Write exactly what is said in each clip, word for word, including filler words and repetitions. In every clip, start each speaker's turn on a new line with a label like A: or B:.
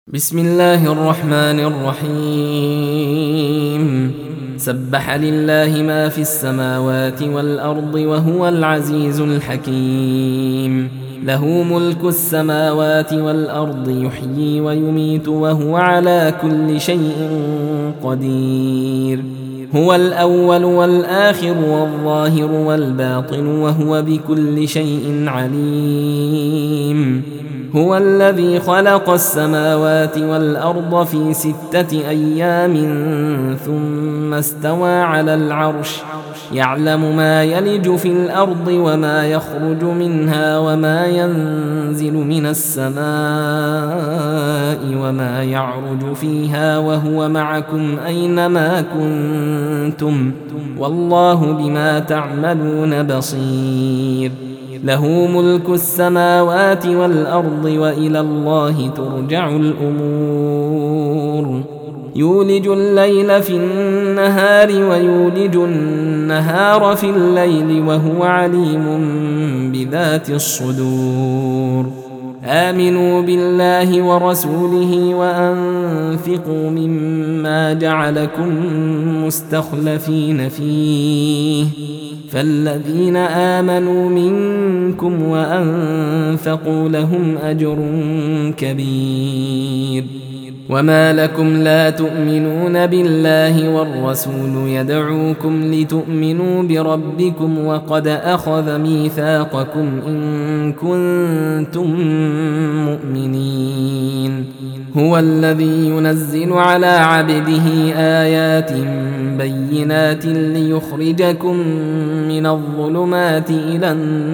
A: بسم الله الرحمن الرحيم. سبح لله ما في السماوات والأرض وهو العزيز الحكيم. له ملك السماوات والأرض يحيي ويميت وهو على كل شيء قدير. هو الأول والآخر والظاهر والباطن وهو بكل شيء عليم. هو الذي خلق السماوات والأرض في ستة أيام ثم استوى على العرش يعلم ما يلج في الأرض وما يخرج منها وما ينزل من السماء وما يعرج فيها وهو معكم أينما كنتم والله بما تعملون بصير. له ملك السماوات والأرض وإلى الله ترجع الأمور. يولج الليل في النهار ويولج النهار في الليل وهو عليم بذات الصدور. آمنوا بالله ورسوله وأنفقوا مما جعلكم مستخلفين فيه فالذين آمنوا منكم وأنفقوا لهم أجر كبير. وما لكم لا تؤمنون بالله والرسول يدعوكم لتؤمنوا بربكم وقد أخذ ميثاقكم إن كنتم مؤمنين. هو الذي ينزل على عبده آيات بينات ليخرجكم من الظلمات إلى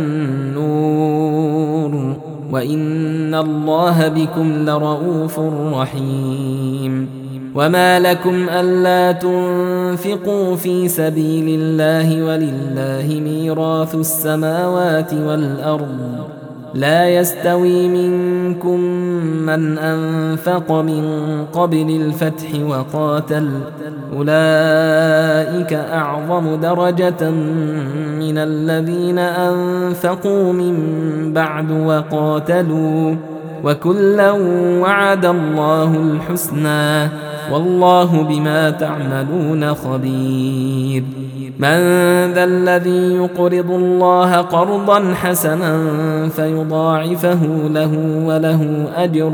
A: النور وإن الله بكم لرؤوف رحيم. وما لكم ألا تنفقوا في سبيل الله ولله ميراث السماوات والأرض لا يستوي منكم من أنفق من قبل الفتح وقاتل أولئك أعظم درجة من الذين أنفقوا من بعد وقاتلوا وكلا وعد الله الحسنى والله بما تعملون خبير. من ذا الذي يقرض الله قرضا حسنا فيضاعفه له وله أجر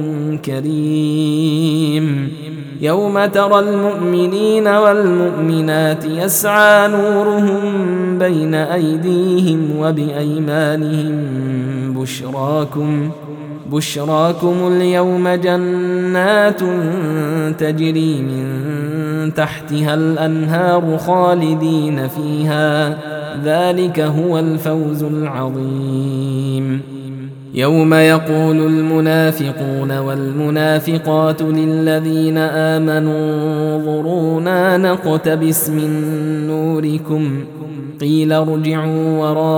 A: كريم. يوم ترى المؤمنين والمؤمنات يسعى نورهم بين أيديهم وبأيمانهم بشراكم بشراكم اليوم جنات تجري من تحتها الأنهار خالدين فيها ذلك هو الفوز العظيم. يوم يقول المنافقون والمنافقات للذين آمنوا انظرونا نقتبس من نوركم قيل ارجعوا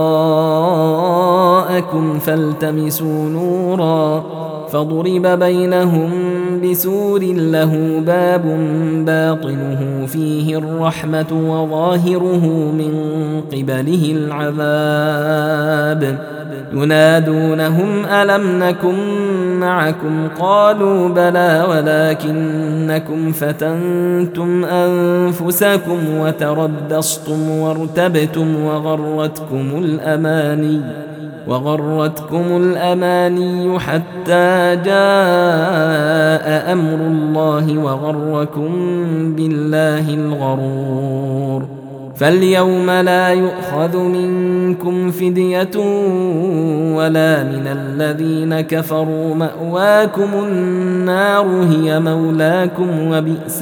A: وراءكم فالتمسوا نورا فضرب بينهم بسور له باب باطنه فيه الرحمة وظاهره من قبله العذاب ينادونهم ألم نكن معكم قالوا بلى ولكنكم فتنتم أنفسكم وتربصتم وارتبتم وغرتكم الأماني وغرتكم الأماني حتى جاء أمر الله وغركم بالله الغرور. فاليوم لا يؤخذ منكم فدية ولا من الذين كفروا مأواكم النار هي مولاكم وبئس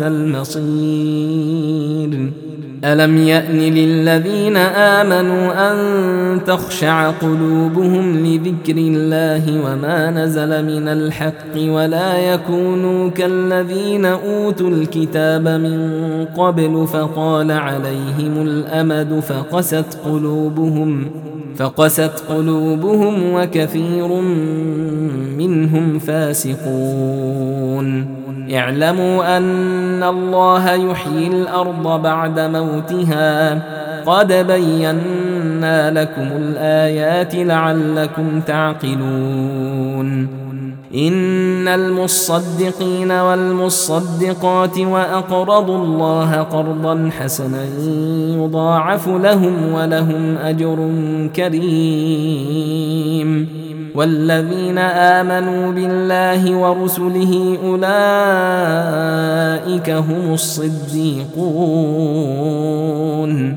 A: المصير. ألم يأن للذين آمنوا أن تخشع قلوبهم لذكر الله وما نزل من الحق ولا يكونوا كالذين أوتوا الكتاب من قبل فطال عليهم الأمد فقست قلوبهم فقست قلوبهم وكثير منهم فاسقون. اعلموا أن الله يحيي الأرض بعد موتها قد بينا لكم الآيات لعلكم تعقلون. إن المصدقين والمصدقات وأقرضوا الله قرضا حسنا يضاعف لهم ولهم أجر كريم والذين آمنوا بالله ورسله أولئك هم الصديقون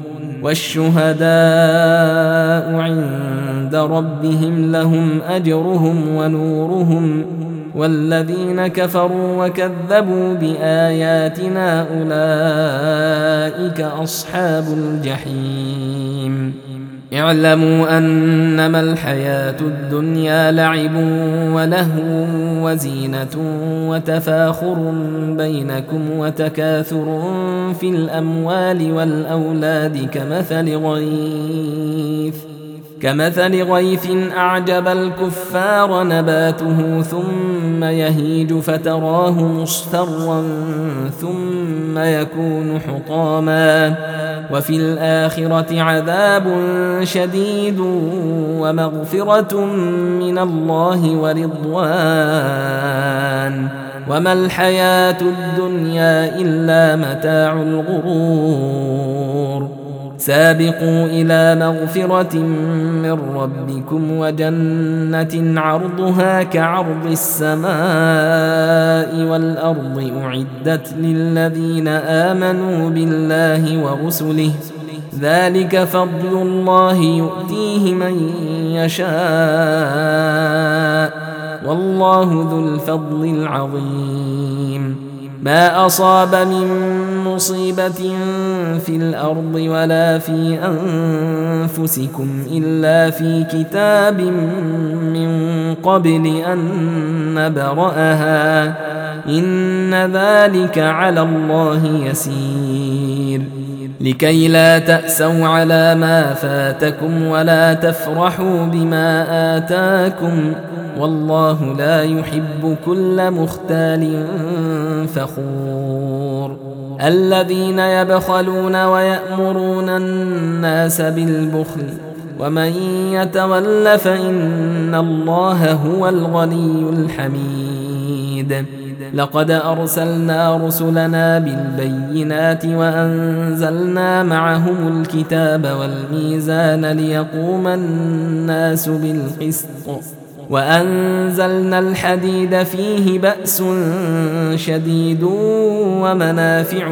A: والشهداء عند ربهم لهم أجرهم ونورهم والذين كفروا وكذبوا بآياتنا أولئك أصحاب الجحيم اعلموا أنما الحياة الدنيا لعب ولهو وزينة وتفاخر بينكم وتكاثر في الأموال والأولاد كمثل غيث كمثل غيث أعجب الكفار نباته ثم يهيج فتراه مصفرا ثم يكون حطاما وفي الآخرة عذاب شديد ومغفرة من الله ورضوان وما الحياة الدنيا إلا متاع الغرور سابقوا إلى مغفرة من ربكم وجنة عرضها كعرض السماء والأرض أعدت للذين آمنوا بالله ورسله ذلك فضل الله يؤتيه من يشاء والله ذو الفضل العظيم ما أصاب من مصيبة في الأرض ولا في أنفسكم إلا في كتاب من قبل أن نبرأها إن ذلك على الله يسير لكي لا تأسوا على ما فاتكم ولا تفرحوا بما آتاكم والله لا يحب كل مختال فخور الذين يبخلون ويأمرون الناس بالبخل ومن يتول فإن الله هو الغني الحميد لقد أرسلنا رسلنا بالبينات وأنزلنا معهم الكتاب والميزان ليقوم الناس بالقسط وأنزلنا الحديد فيه بأس شديد ومنافع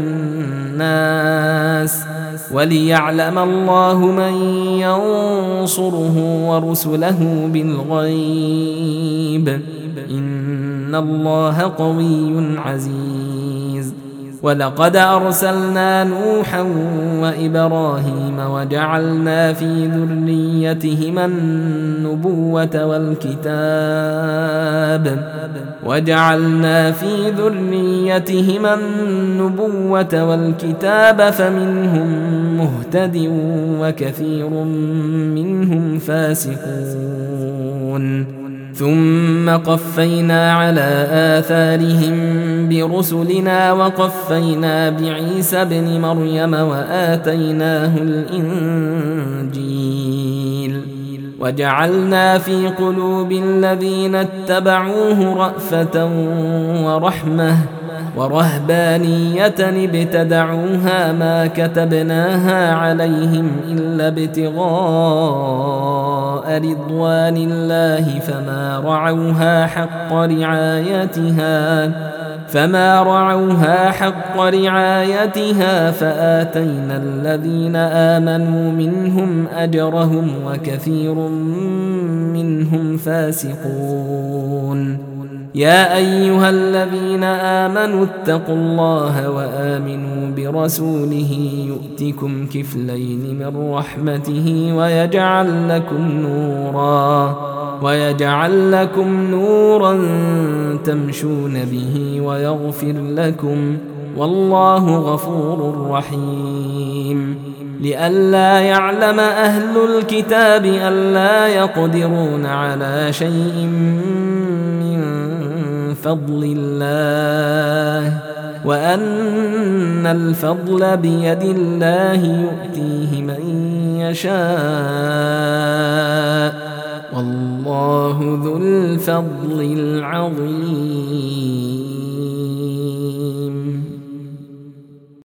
A: للناس وليعلم الله من ينصره ورسله بالغيب إن الله قوي عزيز ولقد أرسلنا نوحا وإبراهيم وجعلنا في ذريتهما النبوة والكتاب وجعلنا في ذريتهما النبوة والكتاب فمنهم مهتد وكثير منهم فاسقون ثم قفينا على آثارهم برسلنا وقفينا بعيسى ابن مريم وآتيناه الإنجيل وجعلنا في قلوب الذين اتبعوه رأفة ورحمة ورهبانية ابتدعوها ما كتبناها عليهم إلا ابتغاء رضوان الله فما رعوها حق رعايتها فما رعوها حق رعايتها فآتينا الذين آمنوا منهم أجرهم وكثير منهم فاسقون يا أيها الذين آمنوا اتقوا الله وآمنوا برسوله يؤتكم كفلين من رحمته ويجعل لكم نورا ويجعل لكم نورا تمشون به ويغفر لكم والله غفور رحيم لئلا يعلم أهل الكتاب ألا يقدرون على شيء من فضل الله وأن الفضل بيد الله يؤتيه من يشاء والله ذو الفضل العظيم.